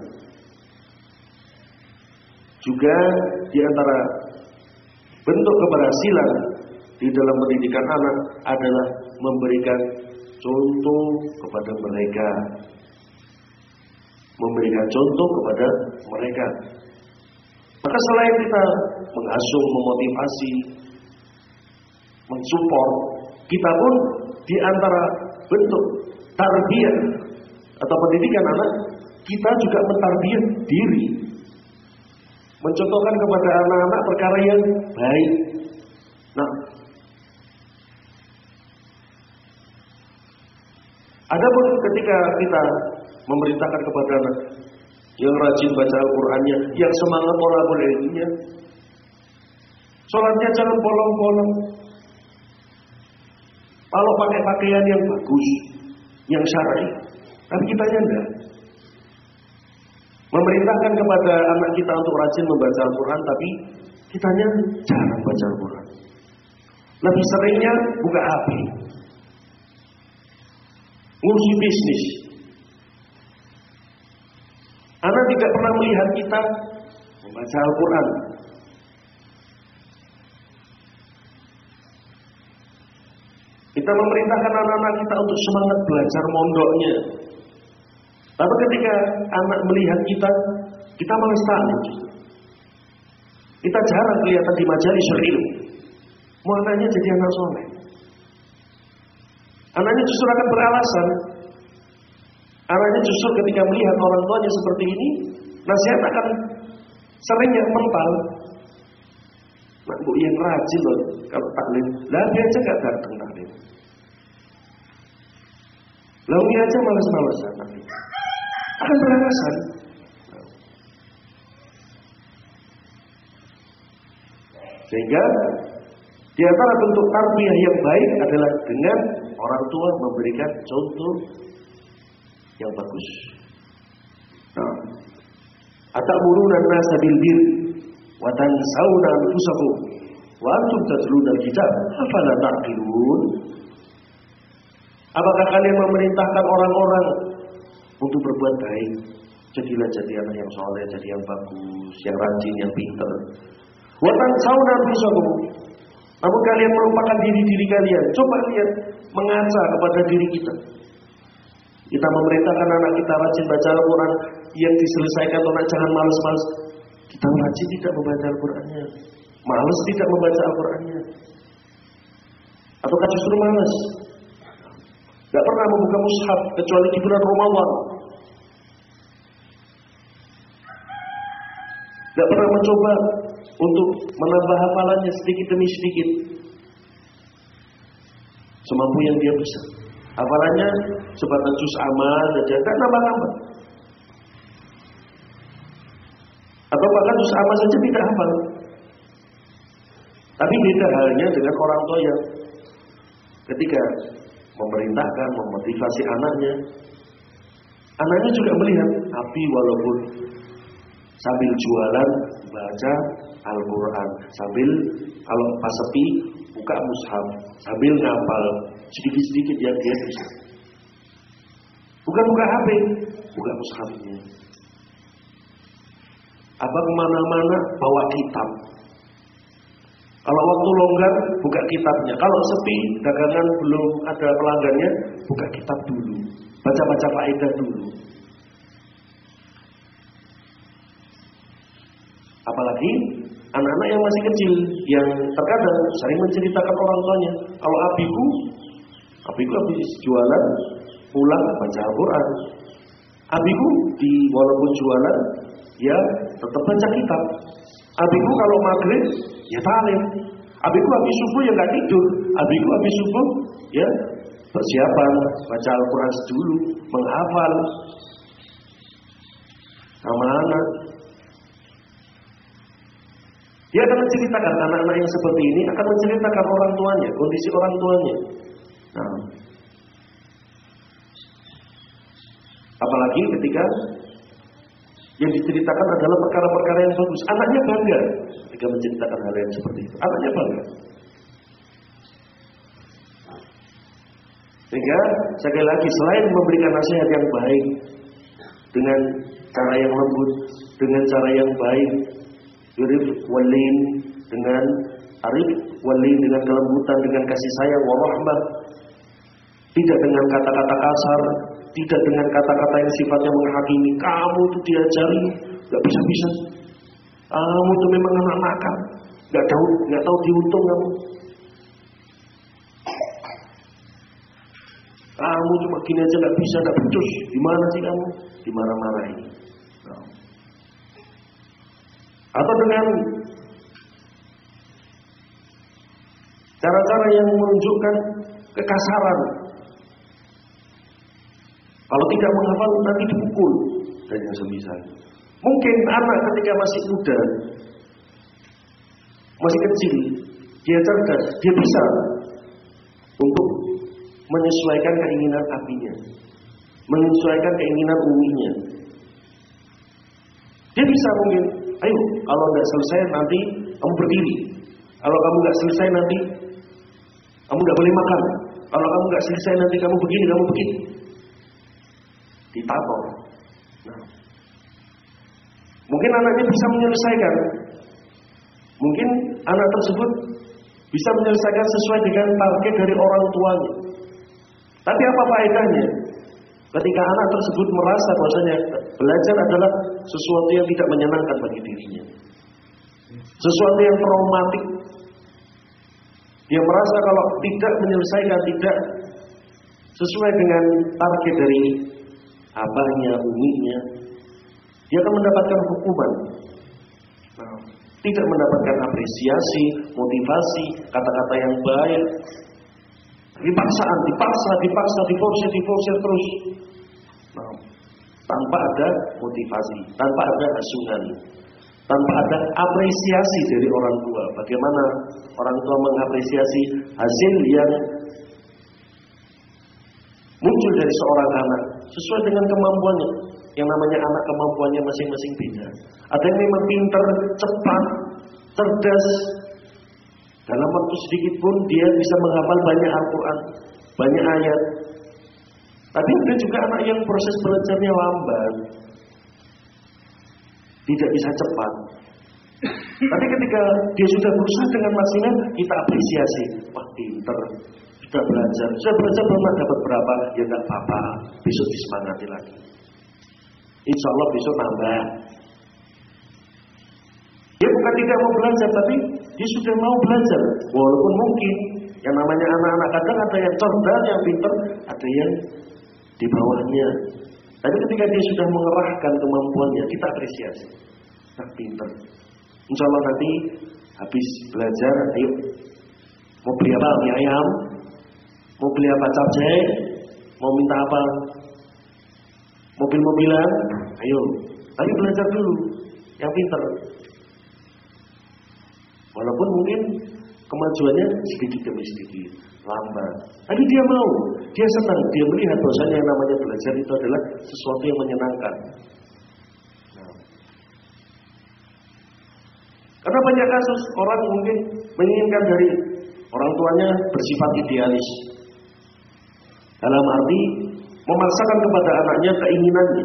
Juga di antara bentuk keberhasilan di dalam pendidikan anak adalah memberikan contoh kepada mereka. Memberikan contoh kepada mereka. Maka selain kita mengasuh, memotivasi, mensupport, kita pun di antara bentuk tarbiyah atau pendidikan anak, kita juga mentarbiyah diri. Mencontohkan kepada anak-anak perkara yang baik. Nah, adapun ketika kita memerintahkan kepada anak yang rajin baca Al-Qur'annya, yang semangat thalabul ilminya, sholatnya jangan bolong-bolong. Kalau pakai pakaian yang bagus, yang syar'i, tapi kitanya enggak. Memerintahkan kepada anak kita untuk rajin membaca Al-Quran, tapi kitanya jarang baca Al-Quran. Lebih seringnya buka H P, ngurusi bisnis. Anak tidak pernah melihat kita membaca Al-Quran. Kita memerintahkan anak-anak kita untuk semangat belajar mondoknya. Tapi ketika anak melihat kita, kita malas taklim. Kita jarang kelihatan di majelis ilmu. Mau anaknya jadi anak soleh. Anaknya justru akan beralasan. Anaknya justru ketika melihat orang tuanya seperti ini, nasihat akan seringnya mental. Nak bu yang rajin loh kalau taklim, lah dia aja nggak datang taklim. Lalu dia aja malas-malasan taklim. Akan beralasan. Sehingga di antara bentuk tarbiyah yang baik adalah dengan orang tua memberikan contoh yang bagus. Nah, atamuruna an-nasa bil birri wa tansawna anfusakum wa antum tatluna al-kitab afala ta'qilun. Apakah kalian memerintahkan orang-orang untuk berbuat baik? Jadilah jadi anak yang soleh, jadi yang bagus, yang rajin, yang pintar. Wa tansawna anfusakum. Namun kalian melupakan diri-diri kalian. Coba lihat, mengaca kepada diri kita. Kita memerintahkan anak kita rajin baca Al-Quran, yang diselesaikan anak jangan malas-malas. Kita rajin tidak membaca Al-Qurannya, malas tidak membaca Al-Qurannya, ataukah justru malas? Tidak pernah membuka mushaf kecuali di bulan Ramadan. Tidak pernah mencoba untuk menambah hafalannya sedikit demi sedikit, semampu yang dia bisa. Hafalannya sebatas juz amal saja, tidak nambah-nambah. Atau bahkan juz amal saja tidak hafal. Tapi beda halnya dengan orang tua yang ketika memerintahkan, memotivasi anaknya, anaknya juga melihat, tapi walaupun sambil jualan baca Al-Quran, sambil kalau pas sepi buka mushaf, sambil ngapal sedikit-sedikit yang dia bisa. Bukan buka H P, buka mushafnya. Apa kemana-mana bawa kitab. Kalau waktu longgar buka kitabnya. Kalau sepi, dagangan belum ada pelanggannya, buka kitab dulu, baca-baca faedah dulu. Apalagi anak-anak yang masih kecil, yang terkadang sering menceritakan orang tuanya, kalau abiku, abiku habis jualan, pulang baca Al-Quran. Abiku di walaupun jualan, ya tetap baca kitab. Abiku kalau maghrib, ya talim. Abiku habis subuh ya nggak tidur. Abiku habis subuh, ya persiapan baca Al-Quran dulu, menghafal sama anak. Dia akan menceritakan, anak-anak yang seperti ini akan menceritakan orang tuanya, kondisi orang tuanya. Nah, apalagi ketika yang diceritakan adalah perkara-perkara yang bagus, anaknya bangga ketika menceritakan hal yang seperti itu. Anaknya bangga. Sehingga sekali lagi, selain memberikan nasihat yang baik dengan cara yang lembut, dengan cara yang baik, Yurif walin dengan arif walin dengan kelembutan, dengan kasih sayang, warahmah, tidak dengan kata-kata kasar, tidak dengan kata-kata yang sifatnya menghakimi. Kamu itu diajari nggak bisa-bisa, kamu itu memang anak nakal, nggak tahu nggak tahu diuntung kamu. Kamu cuma gini aja nggak bisa, nggak becus. Gimana sih kamu? Dimarah-marahi. Nah. Atau dengan cara-cara yang menunjukkan kekasaran. Kalau tidak menghafal nanti dipukul dan yang semisal. Mungkin anak ketika masih muda, masih kecil, dia cerdas, dia bisa untuk menyesuaikan keinginan apinya, menyesuaikan keinginan uminya. Dia bisa mungkin, ayo kalau nggak selesai nanti kamu berdiri, kalau kamu nggak selesai nanti kamu nggak boleh makan, kalau kamu nggak selesai nanti kamu begini, kamu begini. Ditato. Nah, mungkin anaknya bisa menyelesaikan, mungkin anak tersebut bisa menyelesaikan sesuai dengan target dari orang tuanya. Tapi apa faedahnya ketika anak tersebut merasa bahwasanya belajar adalah sesuatu yang tidak menyenangkan bagi dirinya, sesuatu yang traumatik. Dia merasa kalau tidak menyelesaikan, tidak sesuai dengan target dari abahnya, uminya, dia akan mendapatkan hukuman. Nah, tidak mendapatkan apresiasi, motivasi, kata-kata yang baik. Dipaksaan, dipaksa, dipaksa, diforsir, diforsir terus. Nah, tanpa ada motivasi, tanpa ada asuhan, tanpa ada apresiasi dari orang tua. Bagaimana orang tua mengapresiasi hasil yang muncul dari seorang anak sesuai dengan kemampuannya. Yang namanya anak, kemampuannya masing-masing beda. Ada yang memang pintar, cepat, cerdas. Dalam waktu sedikit pun dia bisa menghafal banyak Al-Quran, banyak ayat. Tapi ada juga anak yang proses belajarnya lambat, tidak bisa cepat. Tapi ketika dia sudah berusaha dengan maksimal, kita apresiasi. Wah, pinter, sudah belajar, sudah belajar belum dapat berapa? Ya nggak apa-apa, besok disemangati lagi. Insya Allah besok nambah. Dia bukan tidak mau belajar, tapi dia sudah mau belajar. Walaupun mungkin yang namanya anak-anak kadang ada yang cerdas, yang pinter, ada yang di bawahnya. Tapi ketika dia sudah mengerahkan kemampuannya, kita apresiasi. Nah, pinter. Insya Allah nanti habis belajar, ayo mau beli apa? Mie ayam? Mau beli apa? Capcay? Mau minta apa? Mobil-mobilan? Ayo, ayo belajar dulu. Yang pinter. Walaupun mungkin kemajuannya sedikit demi sedikit, lambat. Tapi dia mau, dia senang, dia melihat bahwasanya yang namanya belajar itu adalah sesuatu yang menyenangkan. Nah. Karena banyak kasus orang mungkin menginginkan dari orang tuanya bersifat idealis. Dalam arti memaksakan kepada anaknya keinginannya.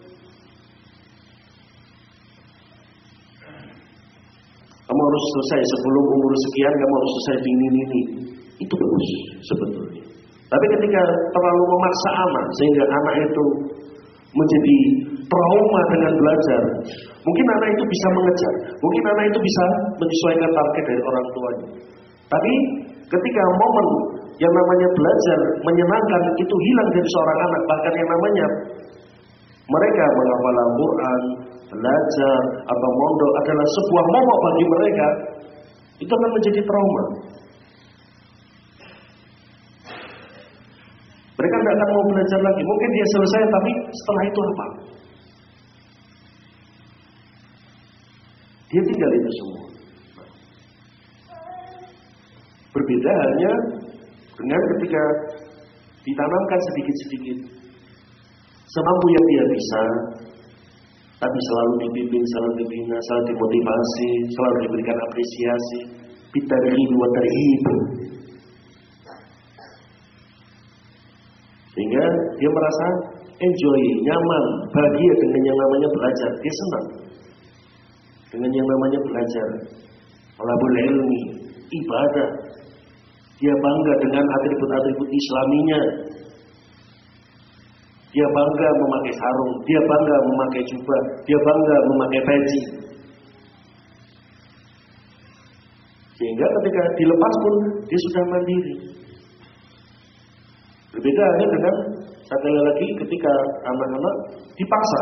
Kamu harus selesai sebelum umur sekian, kamu harus selesai di ini ini. Itu bagus sebetulnya. Tapi ketika terlalu memaksa anak sehingga anak itu menjadi trauma dengan belajar, mungkin anak itu bisa mengejar, mungkin anak itu bisa menyesuaikan target dari orang tuanya. Tapi ketika momen yang namanya belajar menyenangkan itu hilang dari seorang anak, bahkan yang namanya mereka menghafal Al-Quran, belajar atau mondok adalah sebuah momok bagi mereka, itu akan menjadi trauma. Mereka tidak akan mau belajar lagi. Mungkin dia selesai, tapi setelah itu apa? Dia tinggal itu semua. Berbeda hanya dengan ketika ditanamkan sedikit-sedikit, semampu yang dia bisa, tapi selalu dibimbing, selalu dibina, selalu dimotivasi, selalu diberikan apresiasi, bitarhib wa tarhib. Sehingga dia merasa enjoy, nyaman, bahagia dengan yang namanya belajar. Dia senang dengan yang namanya belajar. Talabul ilmi, ibadah. Dia bangga dengan atribut-atribut Islaminya. Dia bangga memakai sarung, dia bangga memakai jubah, dia bangga memakai peci. Sehingga ketika dilepas pun dia sudah mandiri. Berbeda hanya dengan sekali lagi ketika anak-anak dipaksa,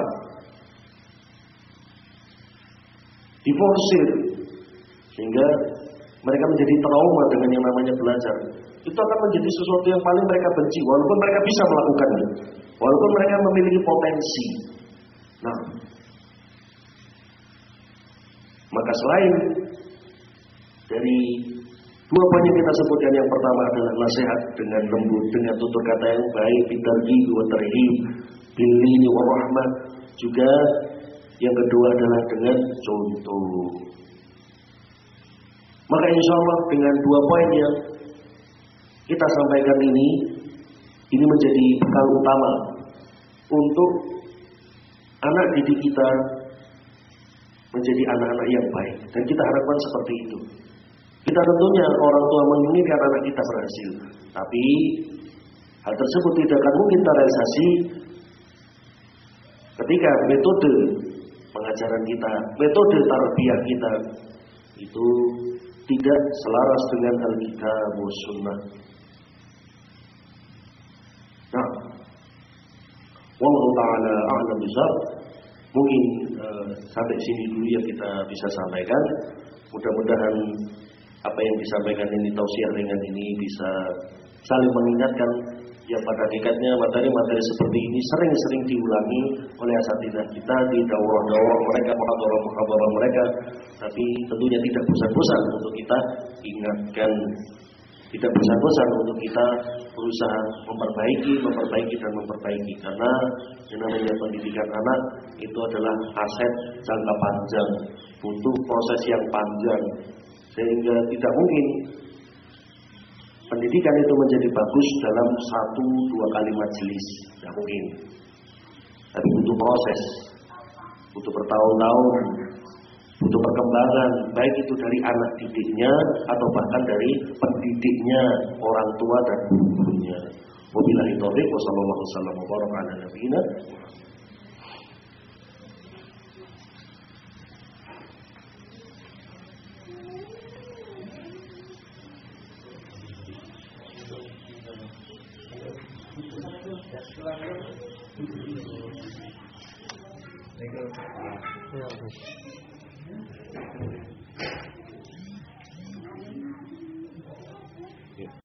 diforsir, sehingga mereka menjadi trauma dengan yang namanya belajar. Itu akan menjadi sesuatu yang paling mereka benci, walaupun mereka bisa melakukannya, walaupun mereka memiliki potensi. Nah, maka selain dari dua poin yang kita sebutkan, yang pertama adalah nasihat dengan lembut, dengan tutur kata yang baik, bitarhib wa tarhib, bil lini wa rahmah. Juga yang kedua adalah dengan contoh. Maka insya Allah dengan dua poin yang kita sampaikan ini, ini menjadi bekal utama untuk anak didik kita menjadi anak-anak yang baik. Dan kita harapkan seperti itu. Kita tentunya orang tua menginginkan anak kita berhasil, tapi hal tersebut tidak akan mungkin terrealisasi ketika metode pengajaran kita, metode tarbiyah kita itu tidak selaras dengan Alkitab wa Sunnah. Nah, wallahu ta'ala a'lam bishawab. Mungkin uh, sampai sini dulu yang kita bisa sampaikan. Mudah-mudahan apa yang disampaikan ini, tausiah dengan ini, bisa saling mengingatkan yang pada hakikatnya materi-materi seperti ini sering-sering diulangi oleh asatidzah kita di daurah-daurah mereka, muhadharah-muhadharah mereka, tapi tentunya tidak bosan-bosan untuk kita ingatkan, tidak bosan-bosan untuk kita berusaha memperbaiki, memperbaiki dan memperbaiki, karena yang namanya pendidikan anak itu adalah aset jangka panjang, butuh proses yang panjang, sehingga tidak mungkin pendidikan itu menjadi bagus dalam satu dua kali majelis. nggak mungkin. Tapi butuh proses, butuh bertahun-tahun, butuh perkembangan, baik itu dari anak didiknya atau bahkan dari pendidiknya, orang tua dan gurunya. Wabillahi taufiq wa sallallahu wasallam wa baraka ala nabiyina. Thank you.